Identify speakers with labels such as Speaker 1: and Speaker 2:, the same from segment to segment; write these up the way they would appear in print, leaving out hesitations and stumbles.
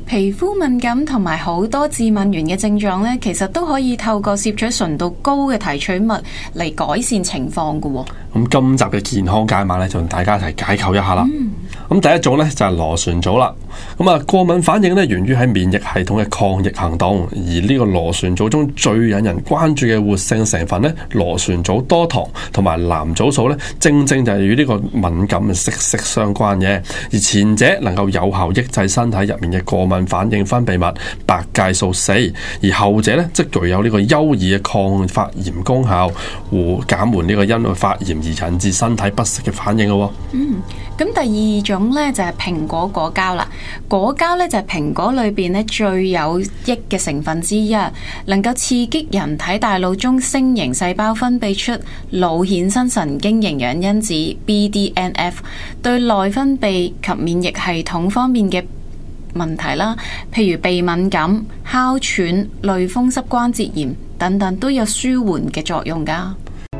Speaker 1: 皮膚敏感同埋好多致敏原嘅症狀呢，其實都可以透過攝取純度高嘅提取物嚟改善情況嘅。
Speaker 2: 咁今集嘅健康解碼呢，就同大家一齊解構一下啦。咁第一種呢，就係螺旋藻啦。咁啊，過敏反應呢，源於喺免疫系統嘅抗疫行動，而呢個螺旋藻中最引人關注嘅活性成分呢，螺旋藻多糖同埋藍藻素呢，正正就係與呢個敏感息息相關嘅。而前者能夠有效抑制身體入面嘅過敏反應分泌物白介素4，而後者呢，則具有呢個優異嘅抗發炎功效，減緩呢個因為發炎而引致身體不適嘅反應咯。
Speaker 1: 咁第二種呢，就係蘋果果膠啦。果膠呢，就係蘋果裏邊呢最有益嘅成分之一，能夠刺激人體大腦中星形細胞分泌出腦衍生神經營養因子 BDNF， 對內分泌及免疫系統方面嘅問題啦，譬如鼻敏感、哮喘、類風濕關節炎等等，都有舒緩嘅作用㗎。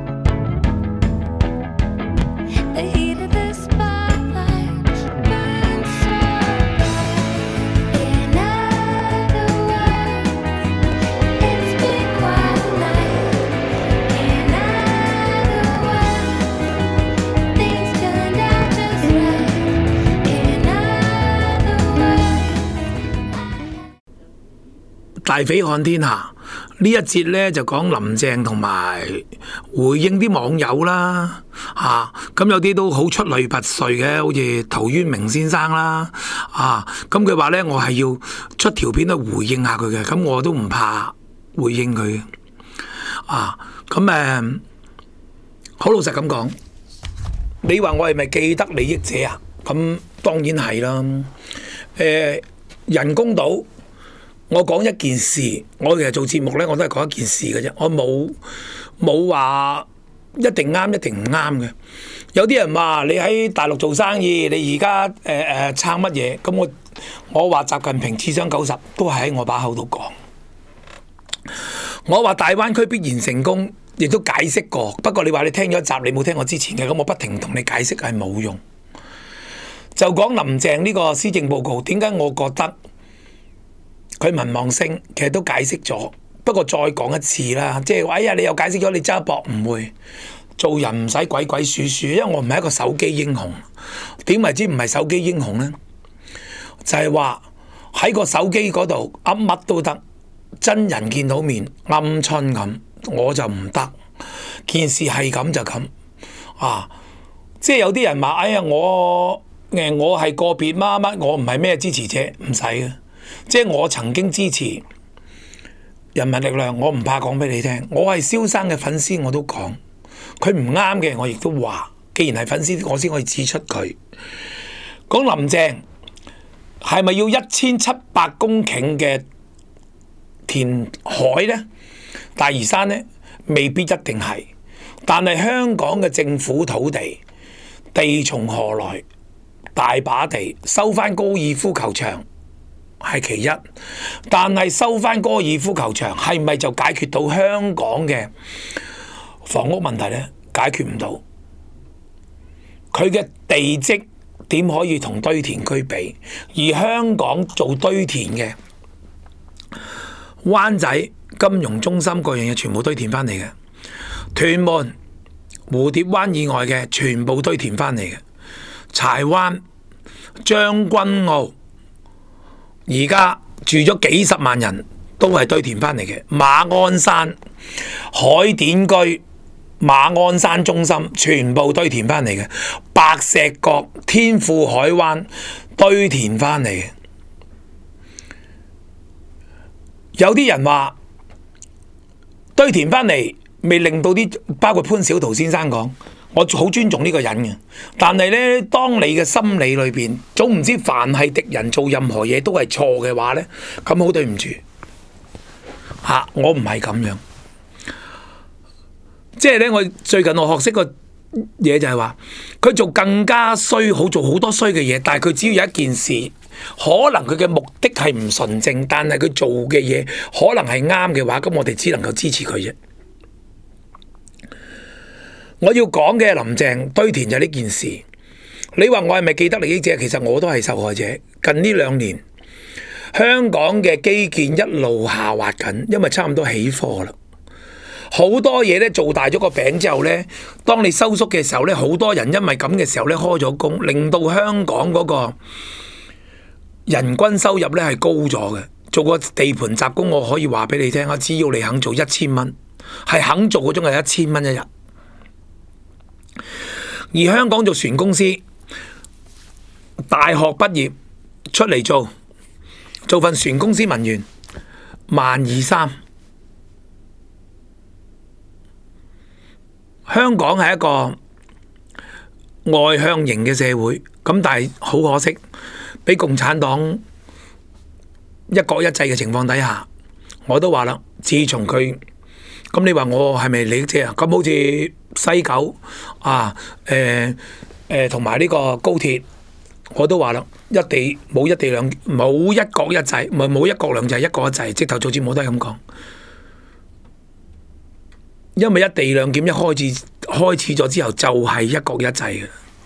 Speaker 3: 大匪看天下呢一節呢，就講林鄭同埋回應啲網友啦，咁有啲都好出類拔萃嘅，好似陶淵明先生啦，咁佢話呢，我係要出條片去回應下佢嘅，咁我都唔怕回應佢嘅，好老實咁講，你話我係咪既得利益者啊？咁當然係啦，人工島。我講一件事，我其實做節目呢，我都係講一件事嘅啫，我冇話一定啱一定唔啱嘅。有啲人話你喺大陸做生意，你而家撐乜嘢？咁我話習近平智商90都係喺我把口度講。我話大灣區必然成功，亦都解釋過。不過你話你聽咗一集，你冇聽我之前嘅，咁我不停同你解釋係冇用。就講林鄭呢個施政報告，點解我覺得佢民望升，其實都解釋咗，不過再講一次啦，即係話哎呀，你又解釋咗，你揸博唔會做人唔使鬼鬼祟祟，因為我唔係一個手機英雄。點為之唔係手機英雄呢？就係話喺個手機嗰度噏乜都得，真人見到面鵪鶉咁，我就唔得。件事係咁就咁即係有啲人話哎呀，我係個別乜乜，我唔係咩支持者，唔使嘅。即係我曾經支持人民力量，我唔怕講俾你聽。我係蕭生嘅粉絲，我都講佢唔啱嘅，我亦都話。既然係粉絲，我先可以指出佢。講林鄭係咪要1700公頃嘅填海呢？大嶼山呢？未必一定係。但係香港嘅政府土地，地從何來？大把地收翻高爾夫球場係其一，但係收翻高爾夫球場係咪就解決到香港嘅房屋問題呢？解決唔到。佢嘅地積點可以同堆填區比？而香港做堆填嘅灣仔金融中心嗰樣嘢全部堆填翻嚟嘅，屯門蝴蝶灣以外嘅全部堆填翻嚟嘅，柴灣將軍澳而家住咗幾十萬人都係堆填翻嚟嘅，馬鞍山海典居、馬鞍山中心全部堆填翻嚟嘅，白石角天賦海灣堆填翻嚟嘅。有啲人話堆填翻嚟未令到啲，包括潘小濤先生講，我好尊重呢個人嘅，但係呢，當你嘅心理裏邊總唔知凡係敵人做任何嘢都係錯嘅話呢，咁好對唔住我唔係咁樣。即係呢，我最近我學識個嘢就係話，佢做更加衰，好做好多衰嘅嘢，但係佢只要有一件事，可能佢嘅目的係唔純正，但係佢做嘅嘢可能係啱嘅話，咁我哋只能夠支持佢啫。我要講嘅林鄭堆填就係呢件事。你話我係咪既得利益者？其實我都係受害者。近呢2年， 香港嘅基建一路下滑緊，因為差唔多起貨啦。好多嘢咧做大咗個餅之後咧，當你收縮嘅時候咧，好多人因為咁嘅時候咧開咗工，令到香港嗰個人均收入咧係高咗嘅。做個地盤雜工，我可以話俾你聽啊，只要你肯做1000蚊，係肯做嗰種係1000蚊一日。而香港做船公司，大學畢業出嚟做份船公司文員，12300。香港係一個外向型嘅社會，咁但係好可惜，俾共產黨一國一制嘅情況底下，我都話啦，自從佢咁，你話我係咪利益者啊？咁好似西九啊，同埋呢個高鐵，我都話啦，冇一地兩冇一國一制，冇一國兩制，一國一制，直頭做節目都係咁講。因為一地兩檢一開始咗之後，就係一國一制嘅。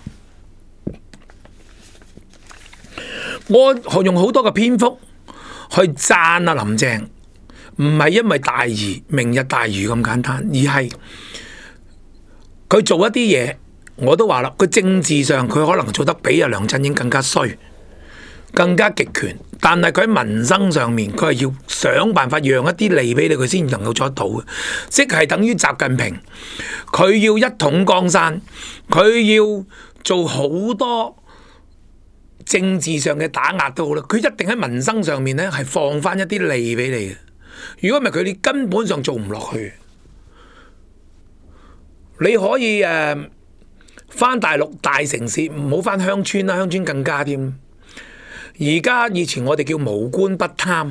Speaker 3: 我用好多嘅篇幅去讚啊林鄭，唔係因為大嶼明日大嶼咁簡單，而係佢做一啲嘢，我都話啦，佢政治上佢可能做得比阿梁振英更加衰，更加極權，但係佢喺民生上面，佢係要想辦法讓一啲利俾你，佢先能夠做得到嘅。即係等於習近平，佢要一統江山，佢要做好多政治上嘅打壓都好啦，佢一定喺民生上面咧係放翻一啲利俾你嘅。如果唔係佢哋根本上做唔落去。你可以翻大陸大城市，唔好翻鄉村啦，鄉村更加添。而家以前我哋叫無官不貪，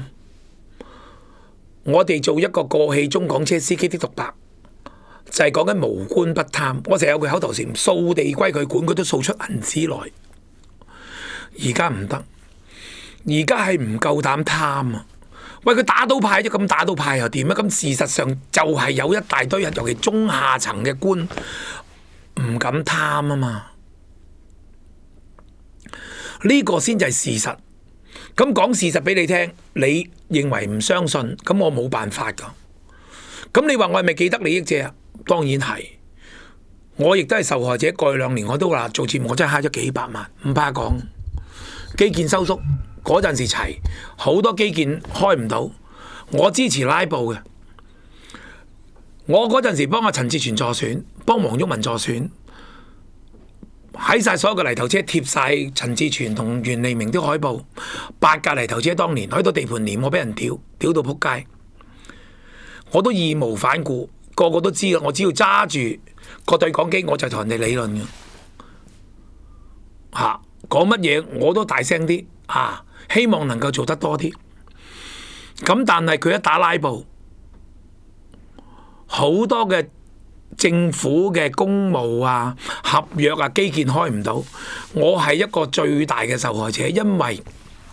Speaker 3: 我哋做一個過氣中港車司機的獨白，就係講緊無官不貪。我成日有句口頭禪，掃地歸佢管，佢都掃出銀紙來。而家唔得，而家係唔夠膽貪啊！喂，佢打倒派啫，咁打倒派又點啊？咁事實上就係有一大堆人，尤其中下層嘅官唔敢貪啊嘛。呢個先至係事實。咁講事實俾你聽，你認為唔相信，咁我冇辦法噶。咁你話我係咪既得利益者啊？當然係，我亦都係受害者。過去2年我都話做節目，我真係慳咗幾百萬，唔怕講。基建收縮嗰陣時齊，好多基建開唔到，我支持拉布嘅。我嗰陣時幫阿陳志全助選，幫黃毓民助選，喺晒所有嘅泥頭車貼晒陳志全同袁利明啲海報，8架泥頭車當年喺到地盤連我俾人屌到仆街，我都義無反顧，個個都知啦。我只要揸住個對講機，我就同人哋理論嘅嚇。講乜嘢我都大聲啲啊！希望能夠做得多啲。咁但係佢一打拉布，好多嘅政府嘅公務啊、合約啊、基建開唔到，我係一個最大嘅受害者，因為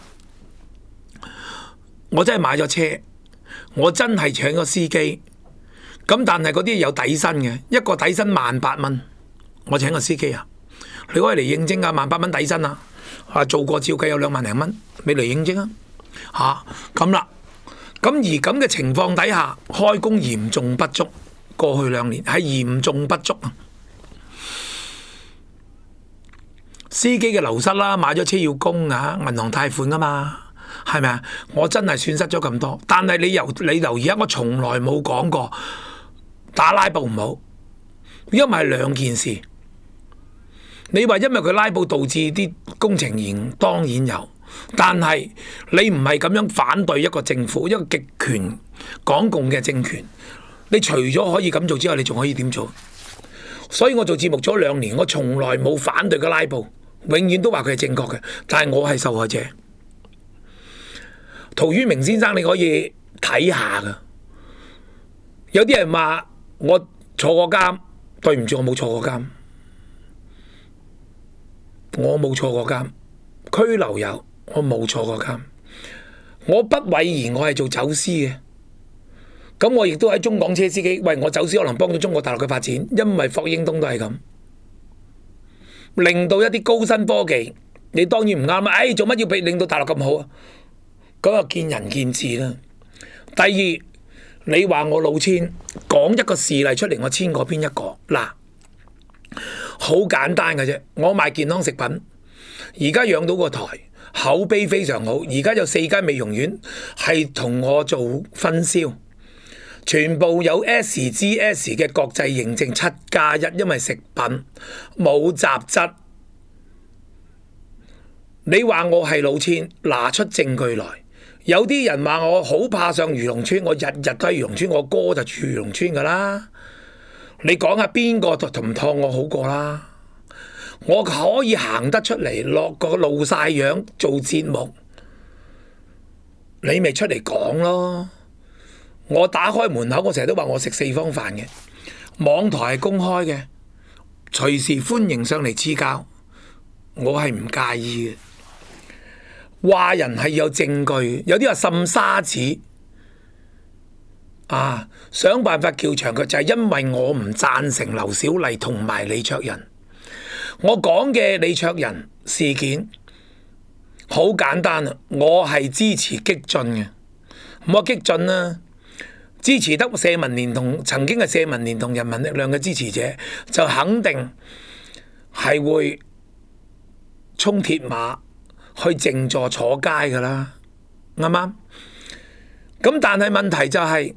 Speaker 3: 我真係買咗車，我真係請咗司機。咁但係嗰啲有底薪嘅，一個底薪18000蚊，我請個司機啊！你可以嚟應徵啊，18000蚊底薪啊！做過照計有2萬零蚊，你嚟應徵啊！咁啦，咁而咁嘅情況底下，開工嚴重不足，過去2年係嚴重不足啊！司機嘅流失啦，買咗車要供啊，銀行貸款噶嘛，係咪啊？我真係損失咗咁多，但係你留意下，我從來冇講過打拉布唔好，因為係2件事。你話因為佢拉布導致啲工程延，當然有，但係你唔係咁樣反對一個政府，一個極權港共嘅政權。你除咗可以咁做之外，你仲可以點做？所以我做節目做咗2年，我從來冇反對過拉布，永遠都話佢係正確嘅，但係我係受害者。陶淵明先生你可以睇下噶，有啲人話我坐過監，對唔住，我冇坐過監。我冇坐過監，拘留有，我冇坐過監。我不諱言我係做走私嘅，咁我亦都喺中港車司機。喂，我走私可能幫到中國大陸嘅發展，因為霍英東都係咁，令到一啲高新科技，你當然唔啱啊！做乜要俾令到大陸咁好啊？ 嗰個見仁見智啦。第二，你話我老千，講一個事例出嚟，我千過邊一個？嗱，好簡單嘅啫。我賣健康食品，而家養到個台，口碑非常好。而家有4間美容院係同我做分銷，全部有 SGS 嘅國際認證7+1，因為食品冇雜質。你話我係老千，拿出證據來。有啲人話我好怕上漁農村，我日日都喺漁農村，我哥就住漁農村噶啦。你講下邊個同唔託我好過啦？我可以行得出嚟，落個露晒樣做節目，你咪出嚟講咯。我打開門口，我成日都話我食4方飯嘅，網台係公開嘅，隨時歡迎上嚟賜教，我係唔介意嘅。話人係有證據，有啲話滲沙子啊，想辦法叫長腳，就係因為我唔贊成劉小麗同埋李卓人。我講嘅李卓人事件好簡單啊，我係支持激進嘅，唔好激進啦，支持得社民連同曾經係社民連同人民力量嘅支持者，就肯定係會衝鐵馬去靜坐坐街噶啦，啱唔啱？咁但係問題就係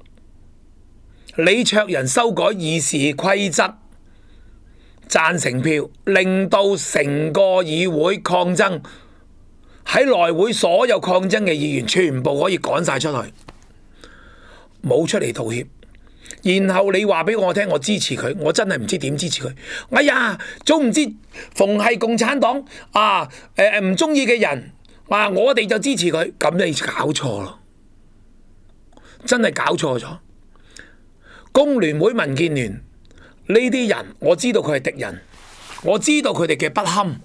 Speaker 3: 李卓人修改議事規則，贊成票令到成個議會抗爭，喺內會所有抗爭嘅議員全部可以趕晒出去，冇出嚟道歉。然後你話俾我聽，我支持佢，我真係唔知點支持佢。哎呀，總唔知逢係共產黨唔中意嘅人，話我哋就支持佢，咁你搞錯咯，真係搞錯咗。工聯會、民建聯呢啲人，我知道佢係敵人，我知道佢哋嘅不堪，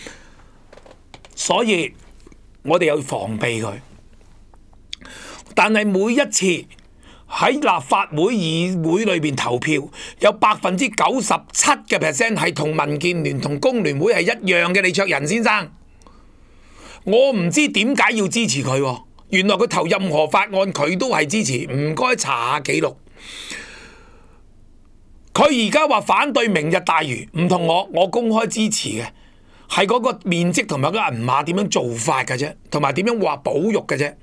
Speaker 3: 所以我哋要防備佢。但係每一次喺立法會議會裏邊投票，有97%係同民建聯同工聯會係一樣嘅。李卓人先生，我唔知點解要支持佢喎，原來佢投任何法案佢都係支持，唔該查下記錄。佢而家話反對明日大嶼，唔同我公開支持嘅，係嗰個面積同埋個銀碼點樣做法嘅啫，同埋點樣話保育嘅啫。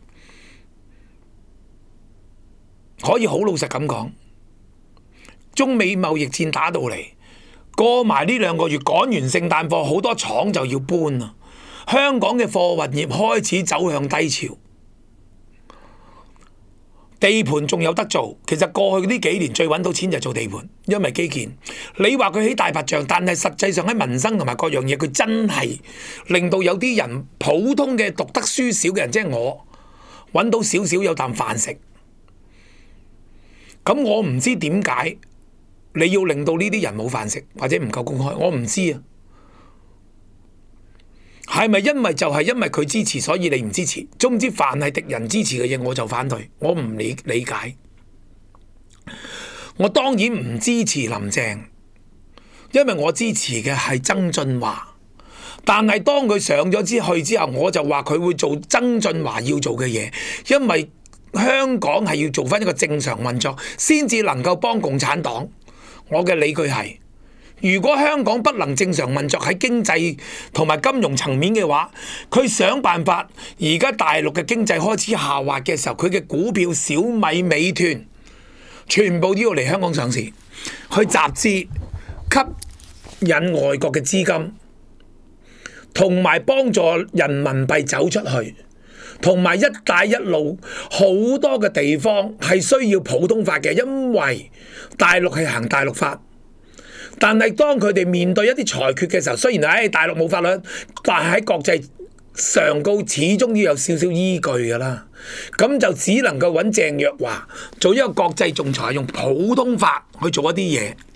Speaker 3: 可以好老實咁講，中美貿易戰打到嚟，過埋呢2個月，趕完聖誕貨，好多廠就要搬啦。香港嘅貨運業開始走向低潮，地盤仲有得做。其實過去呢幾年最揾到錢就係做地盤，因為基建。你話佢起大白象，但係實際上喺民生同埋各樣嘢，佢真係令到有啲人普通嘅讀得書少嘅人，即係我揾到少少有啖飯食。咁我唔知點解你要令到呢啲人冇飯食，或者唔夠公開，我唔知啊。係咪因為就係因為佢支持，所以你唔支持？總之凡係敵人支持嘅嘢，我就反對，我唔理解。我當然唔支持林鄭，因為我支持嘅係曾俊華。但係當佢上咗之後，我就話佢會做曾俊華要做嘅嘢，因為香港係要做翻一個正常運作，先至能夠幫共產黨。我嘅理據係，如果香港不能正常運作喺經濟同埋金融層面嘅話，佢想辦法。而家大陸嘅經濟開始下滑嘅時候，佢嘅股票小米、美團全部都要嚟香港上市，去集資，吸引外國嘅資金，同埋幫助人民幣走出去。同埋一帶一路好多嘅地方係需要普通法嘅，因為大陸係行大陸法。但係當佢哋面對一啲裁決嘅時候，雖然大陸冇法律，但係喺國際上高始終都有少少依據㗎啦。咁就只能夠揾鄭若驊做一個國際仲裁，用普通法去做一啲嘢。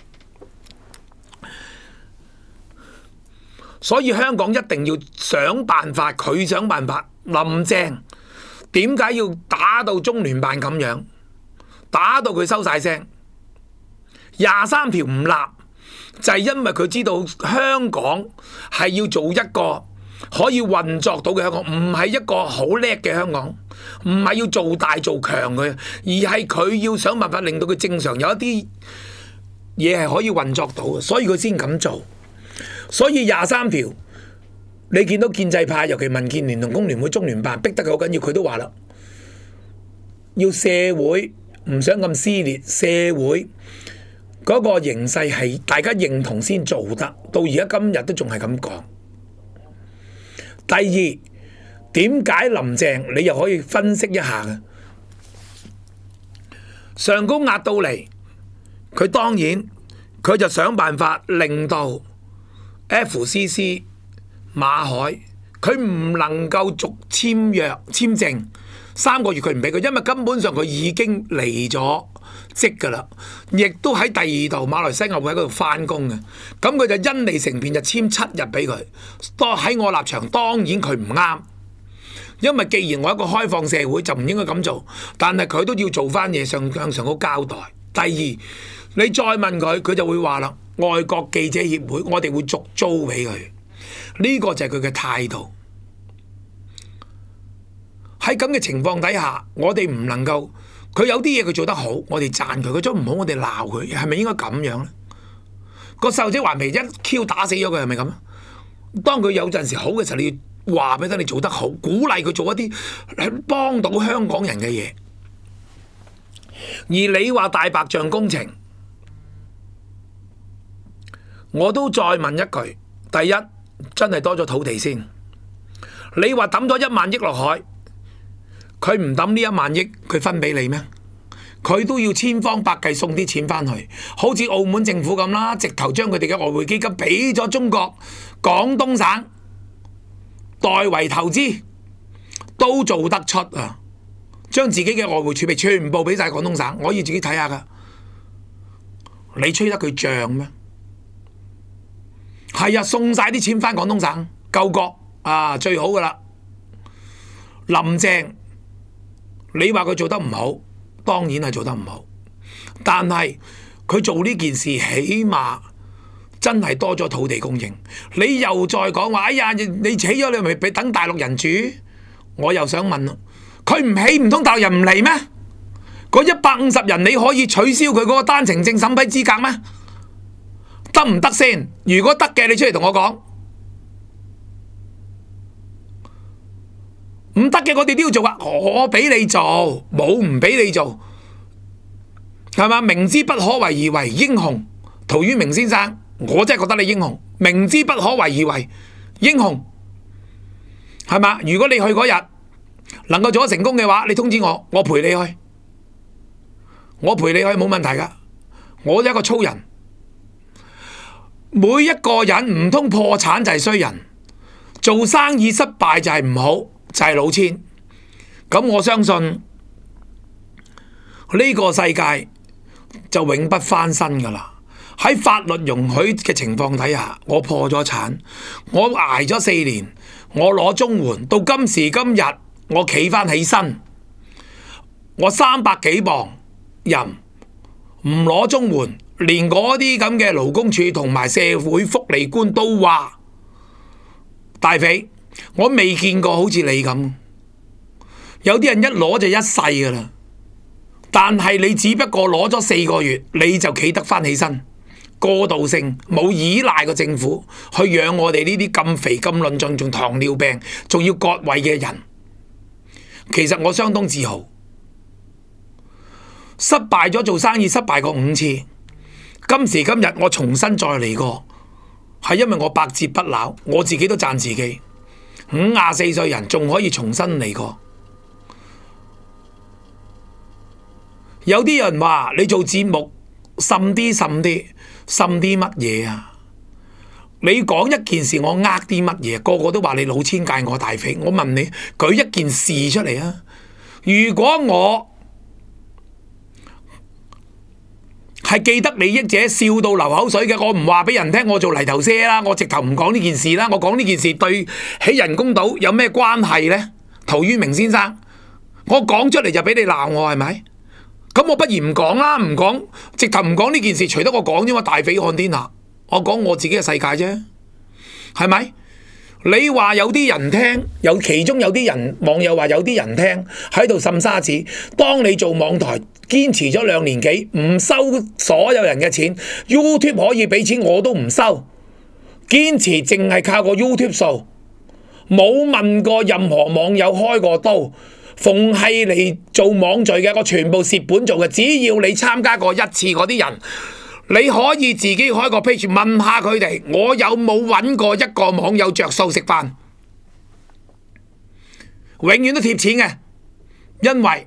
Speaker 3: 所以香港一定要想辦法，佢想辦法。林鄭點解要打到中聯辦咁樣，打到佢收晒聲？23條唔立，就係因為佢知道香港係要做一個可以運作到嘅香港，唔係一個好叻嘅香港，唔係要做大做強佢，而係佢要想辦法令到佢正常有一啲嘢係可以運作到嘅，所以佢先咁做。所以23條，你見到建制派，尤其民建聯同工聯會、中聯辦逼得佢好緊要，佢都話啦，要社會唔想咁撕裂，社會嗰個形勢係大家認同先做得，到而家今日都仲係咁講。第二，點解林鄭你又可以分析一下嘅？上高壓到嚟，佢當然佢就想辦法令到 FCC 馬海佢唔能夠續簽約簽證3個月，佢唔俾佢，因為根本上佢已經離咗職㗎啦，亦都喺第二度馬來西亞會喺嗰度翻工嘅，咁佢就因利成便就簽7日俾佢。喺我立場，當然佢唔啱，因為既然我一個開放社會就唔應該咁做，但係佢都要做翻嘢向上高交代。第二，你再問佢，佢就會話啦，外國記者協會我哋會續租俾佢，呢個就係佢嘅態度。喺咁嘅情況底下，我哋唔能夠，佢有啲嘢佢做得好，我哋讚佢；佢做唔好，我哋鬧佢，係咪應該咁樣呢？個細路仔還未一 Q 打死咗佢，係咪咁？當佢有陣時好嘅時候，你要話俾得你做得好，鼓勵佢做一啲幫到香港人嘅嘢。而你話大白象工程，我都再問一句：第一，真係多咗土地先。你話抌咗1萬億落海，佢唔抌呢1萬億，佢分俾你咩？佢都要千方百計送啲錢翻去，好似澳門政府咁啦，直頭將佢哋嘅外匯基金俾咗中國廣東省代為投資，都做得出啊！將自己嘅外匯儲備全部俾晒廣東省，我要自己睇下噶。你吹得佢脹咩？係啊，送晒啲錢翻廣東省救國啊，最好噶啦！林鄭，你話佢做得唔好，當然係做得唔好，但係佢做呢件事起碼真係多咗土地供應。你又再講話，哎呀，你起咗你咪俾等大陸人住？我又想問，佢唔起唔通大陸人唔嚟咩？嗰150人你可以取消佢嗰個單程證審批資格咩？得唔得先？如果得嘅，你出嚟同我講。唔得嘅，我哋都要做啊！我俾你做，冇唔俾你做，係嘛？明知不可為而為，英雄陶淵明先生，我真係覺得你英雄。明知不可為而為，英雄，係嘛？如果你去嗰日能夠做得成功嘅話，你通知我，我陪你去，我陪你去冇問題噶。我一個粗人，每一個人唔通破產就係衰人，做生意失敗就係唔好。就係老千，咁我相信呢個世界就永不翻身噶啦。喺法律容許嘅情況底下，我破咗產，我挨咗4年，我攞綜援，到今時今日我企翻起身，我300幾磅人唔攞綜援，連嗰啲咁嘅勞工處同埋社會福利官都話大肥。我未見過好似你咁，有啲人一攞就一世噶啦，但係你只不過攞咗4個月，你就企得翻起身，過渡性冇依賴個政府去養我哋呢啲咁肥咁論盡，仲糖尿病，仲要割胃嘅人。其實我相當自豪，失敗咗做生意失敗過5次，今時今日我重新再嚟過，係因為我百折不撓，我自己都讚自己。54歲人仲可以重新嚟過。有啲人話你做節目滲啲乜嘢啊？你講一件事我呃啲乜嘢？個個都話你老千界我大肥。我問你舉一件事出嚟啊！如果我係既得利益者笑到流口水嘅，我唔話俾人聽我做泥頭蛇啦，我直頭唔講呢件事啦。我講呢件事對起人工島有咩關係呢？陶淵明先生，我講出嚟就俾你鬧我係咪？咁我不如唔講啦，唔講，直頭唔講呢件事，除得我講啫嘛。大匪看天下，我講我自己嘅世界啫，係咪？ 你話有啲人聽，其中有啲人網友話有啲人聽喺度滲沙子。當你做網台堅持咗2年幾，唔收所有人嘅錢 ，YouTube 可以俾錢我都唔收，堅持淨係靠個 YouTube 數，冇問過任何網友開過刀。逢係嚟做網聚嘅，我全部蝕本做嘅。只要你參加過一次嗰啲人，你可以自己開個 page 問下佢哋，我有冇揾過一個網友着數食飯？永遠都貼錢嘅，因為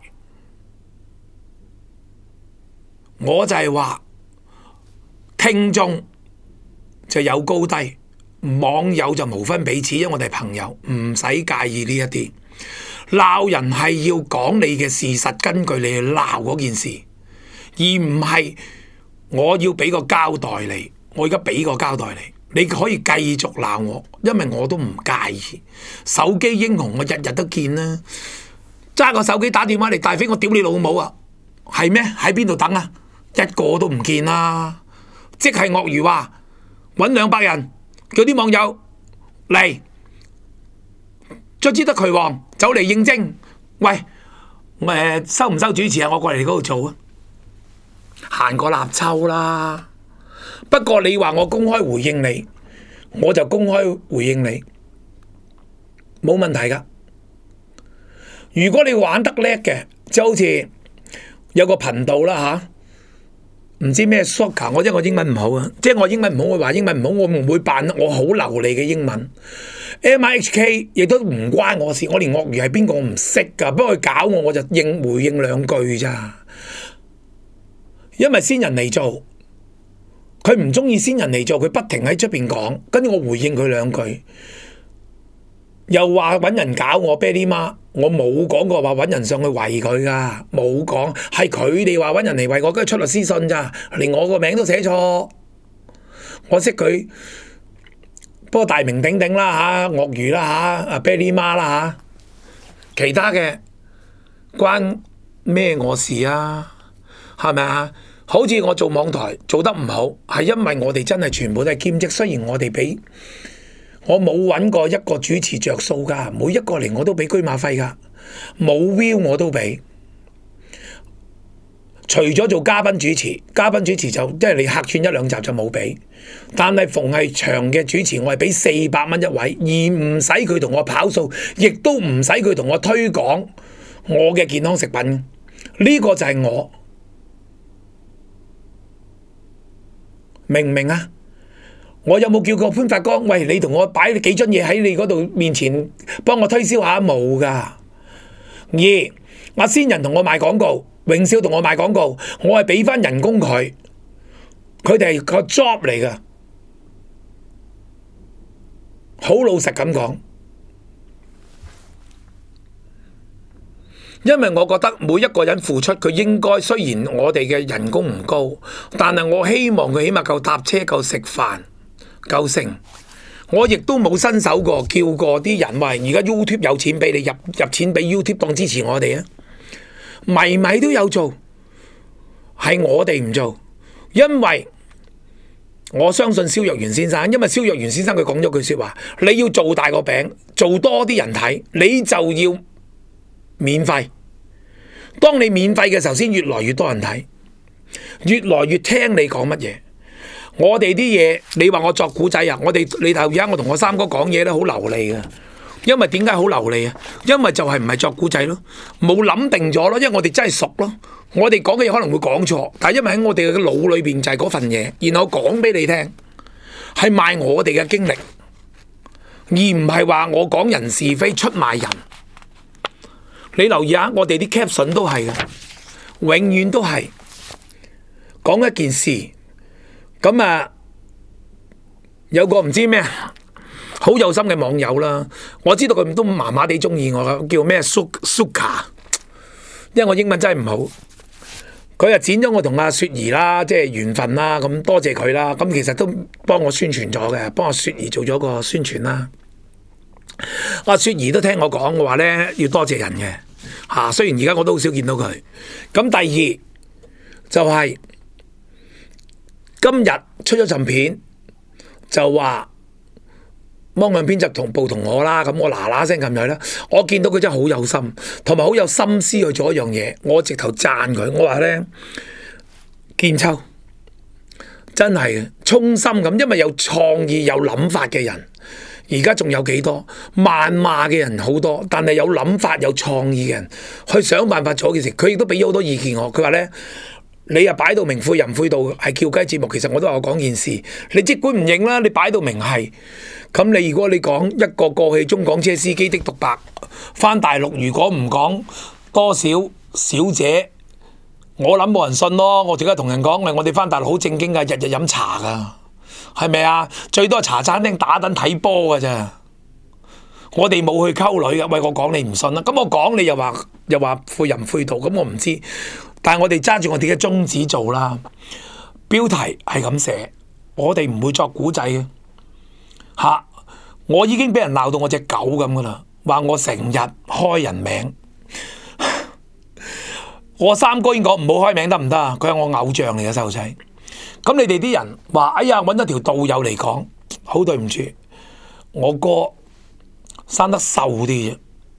Speaker 3: 我就係話聽眾就有高低，網友就無分彼此，因為我哋係朋友，唔使介意呢一啲。鬧人係要講你嘅事實，根據你去鬧嗰件事，而唔係我要俾個交代你。我而家俾個交代你，你可以繼續鬧我，因為我都唔介意。手機英雄我日日都見啦，揸個手機打電話嚟大飛，我屌你老母啊！係咩？喺邊度等啊？一個都唔見啦！即係鱷魚話揾200人，叫啲網友嚟。卒之得渠王走嚟應徵，喂，收唔收主持啊？我過嚟你嗰度做啊，行過立秋啦。不過你話我公開回應你，我就公開回應你，冇問題噶。如果你玩得叻嘅，即係好似有個頻道啦吓，唔知咩 Soccer，我因為我英文唔好啊，即係我英文唔好，我話英文唔好，我唔會扮我好流利嘅英文。MIHK 亦都唔關我事，我連鱷魚係邊個我唔識噶，不過佢搞我就回應2句咋。因為先人嚟做，佢唔中意先人嚟做，佢不停喺出邊講，跟住我回應佢2句，又話揾人搞我啤啲媽，我冇講過話揾人上去圍佢噶，冇講，係佢哋話揾人嚟圍我，跟住出律師信咋，連我個名都寫錯，我識佢。不過大名鼎鼎啦嚇，鱷魚啦嚇，阿啤梨媽啦嚇，其他嘅關咩我事啊？係咪啊？好似我做網台做得唔好，係因為我哋真係全部都係兼職，雖然我哋俾我冇揾過一個主持着數㗎，每一個嚟我都俾車馬費㗎，冇 view 我都俾。除咗做嘉賓主持，嘉賓主持就即係你客串1-2集就冇俾，但係逢係長嘅主持，我係俾400蚊一位，而唔使佢同我跑數，亦都唔使佢同我推廣我嘅健康食品。呢個就係我，明唔明啊？我有冇叫過潘發光？喂，你同我擺幾樽嘢喺你嗰度面前，幫我推銷下？冇噶。阿仙人同我賣廣告。榮少同我賣廣告，我係俾翻人工佢，佢哋係個 job 嚟㗎，好老實咁講。因為我覺得每一個人付出，佢應該，雖然我哋嘅人工唔高，但係我希望佢起碼夠搭車、夠食飯、夠剩。我亦都冇伸手過叫過啲人話，而家 YouTube 有錢俾你入錢俾 YouTube 當支持我哋啊！米都有做，係我哋唔做，因為我相信蕭若元先生，因為蕭若元先生佢講咗句說話，你要做大個餅，做多啲人睇，你就要免費。當你免費嘅時候，先越來越多人睇，越來越聽你講乜嘢。我哋啲嘢，你話我作古仔啊？你頭而家我同我三哥講嘢咧，好流利㗎。因為點解好流利啊？因為就係唔係作古仔咯，冇諗定咗咯。因為我哋真係熟咯，我哋講嘅嘢可能會講錯，但係因為喺我哋嘅腦裏邊就係嗰份嘢，然後講俾你聽，係賣我哋嘅經歷，而唔係話我講人是非出賣人。你留意下，我哋啲 caption 都係嘅，永遠都係講一件事。咁啊，有個唔知咩好有心嘅網友啦，我知道佢都麻麻地中意我噶，叫咩 Suka， 因為我英文真係唔好，佢又剪咗我同阿雪兒啦，即係緣分啦，咁多謝佢啦，咁其實都幫我宣傳咗嘅，幫阿雪兒做咗個宣傳啦。阿雪兒都聽我講嘅話呢，要多謝人嘅吓，雖然而家我都好少見到佢。咁第二就係今日出咗陣片，就話芒向編輯部同我啦，咁我嗱嗱聲撳入去啦。我見到佢真係好有心，同埋好有心思去做一樣嘢。我直頭讚佢，我話咧建秋真係衷心咁，因為有創意、有諗法嘅人，而家仲有幾多謾罵嘅人好多，但係有諗法、有創意嘅人去想辦法做一件事。佢亦都俾咗好多意見我。佢話咧，你又擺到明悔人悔到係叫雞節目，其實我都話我講件事，你即管唔認啦，你擺到明係。咁你如果你講一個過氣中港車司機的獨白，返大陸如果唔講多少小姐，我諗冇人信咯。我而家同人講，我哋返大陸好正經㗎，日日飲茶㗎，係咪啊？最多茶餐廳打躉睇波㗎咋，我哋冇去溝女㗎。喂，我講你唔信啦，咁我講你又話悔人悔道，咁我唔知。但係我哋揸住我哋嘅宗旨做啦，標題係咁寫，我哋唔會作古仔嘅。我已經俾人鬧到我隻狗咁噶啦，話我成日開人名。我三哥已經講唔好開名得唔得啊？佢係我偶像嚟嘅細路仔。咁你哋啲人話，哎呀，揾咗條道友嚟講，好對唔住，我哥生得瘦啲啫，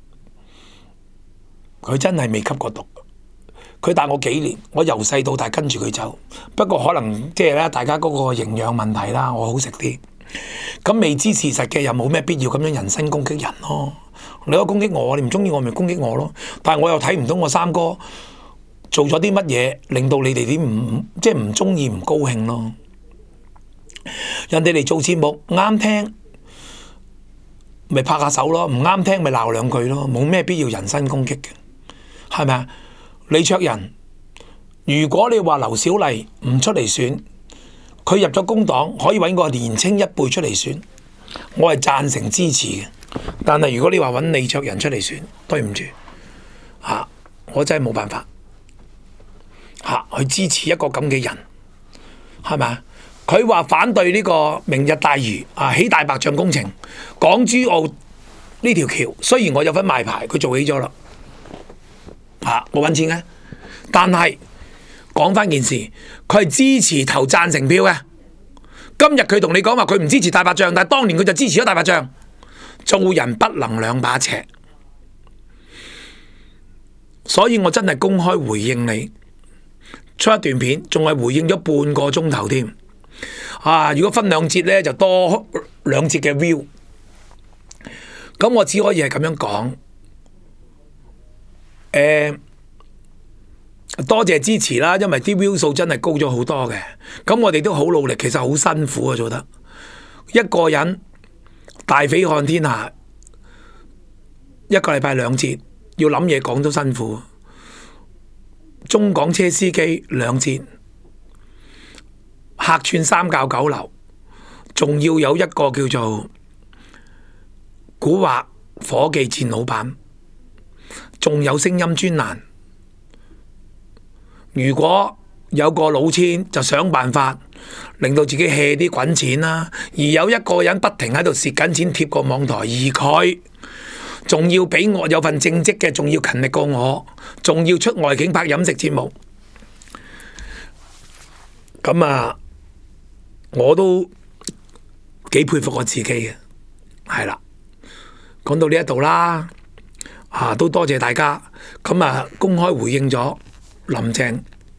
Speaker 3: 佢真係未吸過毒。佢大我幾年，我由細到大跟住佢走。不過可能即係咧，大家嗰個營養問題啦，我好食啲。咁未知事實嘅又冇咩必要咁樣人身攻擊人咯。你可以攻擊我，你唔中意我咪攻擊我咯。但係我又睇唔到我三哥做咗啲乜嘢令到你哋啲唔中意唔高興咯。人哋嚟做節目啱聽咪拍下手咯，唔啱聽咪鬧兩句咯，冇咩必要人身攻擊嘅，係咪啊？李卓人，如果你話劉小麗唔出嚟選，佢入咗工黨，可以揾個年青一輩出嚟選，我係贊成支持嘅。但係如果你話揾李卓人出嚟選，對唔住，我真係冇辦法去支持一個咁嘅人，係咪啊？佢話反對呢個明日大嶼起大白象工程，港珠澳呢條橋，雖然我有份賣牌，佢做起咗啦，我揾錢嘅，但係。講翻件事，佢係支持投贊成票嘅。今日佢同你講話佢唔支持大白象，但係當年佢就支持咗大白象。做人不能兩把尺，所以我真係公開回應你，出一段片，仲係回應咗半個鐘頭添。如果分兩節呢，就多兩節嘅 view。咁我只可以係咁樣講，多謝支持啦，因為啲 view 數真係高咗好多嘅。咁我哋都好努力，其實好辛苦啊，做得一個人大匪看天下，一個禮拜兩節，要諗嘢講都辛苦。中港車司機兩節，客串三教九流，仲要有一個叫做古惑伙計賤老闆，仲有聲音專欄。如果有個老千就想辦法令到自己 hea 啲滾錢啦，而有一個人不停喺度蝕緊錢貼個網台，而佢仲要比我有份正職嘅，仲要勤力過我，仲要出外景拍飲食節目，咁我都幾佩服我自己嘅。係啦，講到呢一度啦，都多謝大家。咁公開回應咗林鄭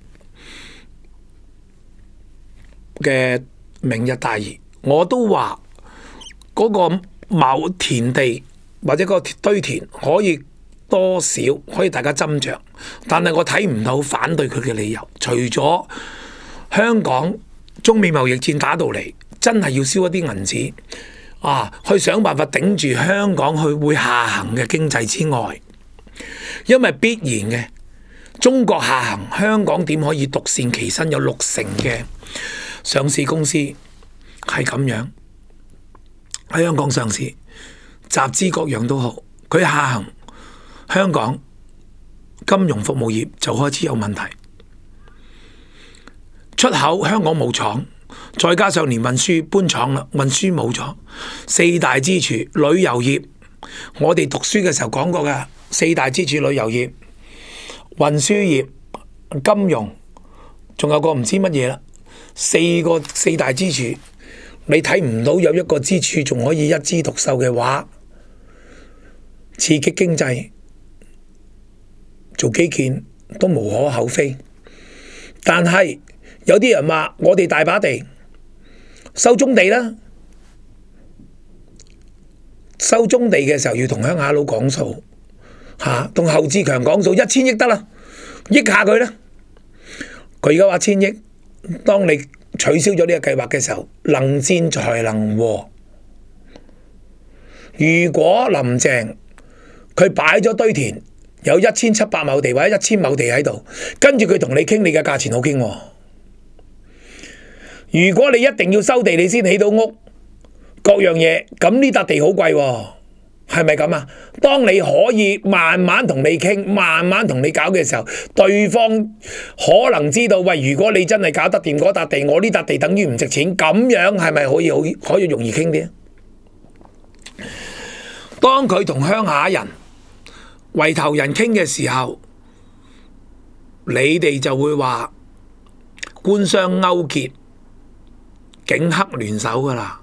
Speaker 3: 嘅明日大嶼，我都話嗰個某田地或者嗰個堆填可以多少可以大家斟酌，但係我睇唔到反對佢嘅理由，除咗香港中美貿易戰打到嚟，真係要燒一啲銀紙去想辦法頂住香港去會下行嘅經濟之外，因為必然嘅。中國下行，香港點可以獨善其身？有60%嘅上市公司係咁樣喺香港上市，集資各樣都好，佢下行，香港金融服務業就開始有問題。出口香港冇廠，再加上連運輸搬廠啦，運輸冇咗。4大支柱旅遊業，我哋讀書嘅時候講過嘅4大支柱旅遊業。運輸業、金融，仲有個唔知乜嘢啦，4大支柱， 你睇唔到有一個支柱仲可以一枝獨秀嘅話，刺激經濟做基建都無可厚非。但係有啲人話我哋大把地收棕地啦，收棕地嘅時候要同鄉下佬講數嚇，同侯志強講數，1000億得啦，益下佢啦。佢而家話1000億，當你取消咗呢個計劃嘅時候，能戰才能和。如果林鄭佢擺咗堆田，有1700畝地或者1000畝地喺度，跟住佢同你傾，你嘅價錢好傾喎。如果你一定要收地你先起到屋，各樣嘢，咁呢笪地好貴喎，係咪咁啊？當你可以慢慢同你傾，慢慢同你搞嘅時候，對方可能知道，喂，如果你真係搞得掂嗰笪地，我呢笪地等於唔值錢，咁樣係咪可以容易傾啲？當佢同鄉下人圍頭人傾嘅時候，你哋就會話官商勾結、警黑聯手噶啦。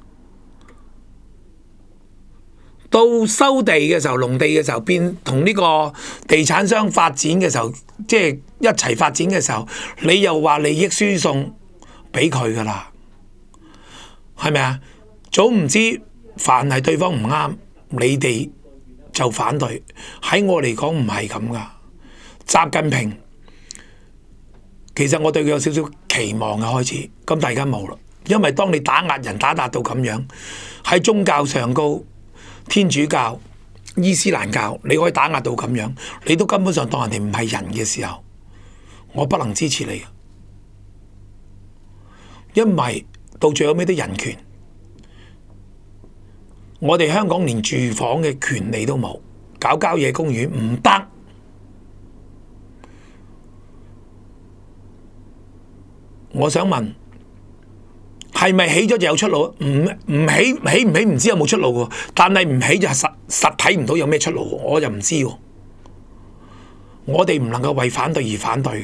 Speaker 3: 到收地嘅時候，農地嘅時候，變同呢個地產商發展嘅時候，即係一齊發展嘅時候，你又話利益輸送俾佢噶啦，係咪啊？總唔知凡係對方唔啱，你哋就反對。喺我嚟講唔係咁噶。習近平其實我對佢有少少期望嘅開始，咁大家冇啦，因為當你打壓人打壓到咁樣，喺宗教上高，天主教、伊斯蘭教，你可以打壓到咁樣，你都根本上當人哋唔係人嘅時候，我不能支持你。因為到最後尾啲人權，我哋香港連住房嘅權利都冇，搞郊野公園唔得。我想問，係咪起咗就有出路？唔起唔知有冇出路喎。但係唔起就實睇唔到有咩出路，我就唔知喎。我哋唔能夠為反對而反對。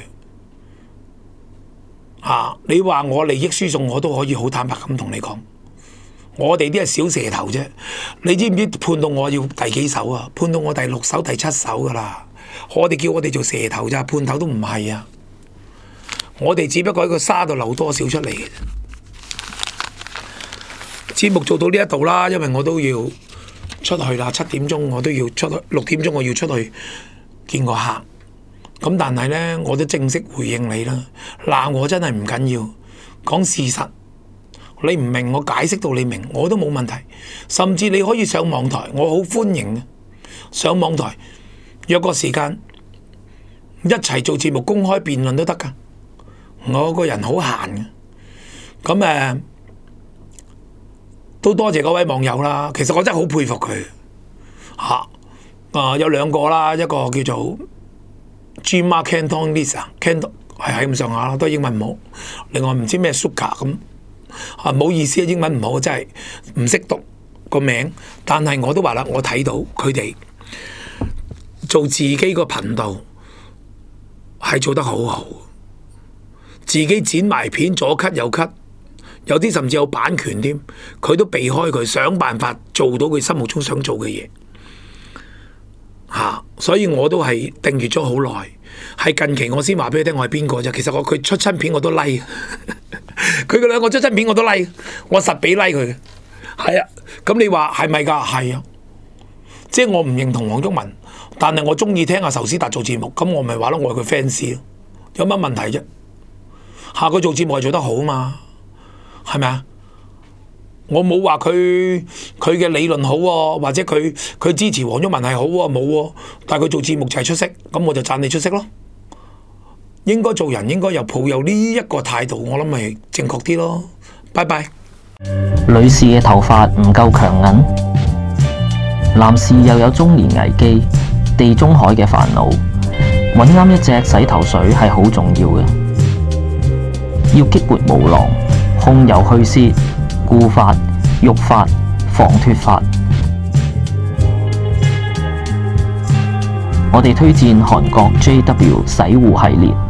Speaker 3: 你話我利益輸送，我都可以好坦白咁同你講，我哋啲係小蛇頭啫。你知唔知判到我要第幾手啊？判到我第6手、第7手噶啦。我哋叫我哋做蛇頭咋，判頭都唔係啊。我哋只不過喺個沙度流多少出嚟嘅。節目做到呢一度啦，因為我都要出去啦，7點鐘我都要出去，6點鐘我要出去見個客。咁但係呢，我都正式回應你啦。嗱，我真係唔緊要，講事實。你唔明，我解釋到你明，我都冇問題。甚至你可以上網台，我好歡迎嘅。上網台約個時間，一齊做節目，公開辯論都得㗎。我個人好閒嘅，咁都多謝各位網友啦。其實我真係好佩服佢有2個啦，一個叫做 Gemma Cantonese，Canton 係咁上下啦，都英文唔好。另外唔知咩 Suka 咁唔好意思啊，英文唔好，真係唔識讀個名。但係我都話啦，我睇到佢哋做自己個頻道係做得好好。自己剪埋片，左 cut 右 cut，有啲甚至有版權添，佢都避開佢，想辦法做到佢心目中想做嘅嘢。所以我都係訂閱咗好耐，係近期我先話俾你聽我係邊個啫。其實佢出親片我都 like， 佢哋2個出親片我都 like， 我實俾 like 佢嘅。係啊，咁你話係咪㗎？係啊，即係我唔認同黃毓民，但係我中意聽阿仇斯達做節目，咁我咪話咯，我係佢 fans 咯，有乜問題啫？佢做節目係做得好嘛，係咪啊？我冇話佢嘅理論好喎，或者佢支持黃毓民係好喎，冇喎。但係佢做節目就係出色，咁我就讚你出色咯。應該做人應該又抱有呢一個態度，我諗咪正確啲咯。拜拜。
Speaker 4: 女士嘅頭髮唔夠強韌，男士又有中年危機、地中海嘅煩惱，揾啱一隻洗頭水係好重要嘅。要激活毛囊，控油去屑、固髮、育髮、防脫髮。我哋推薦韓國 JW 洗護系列。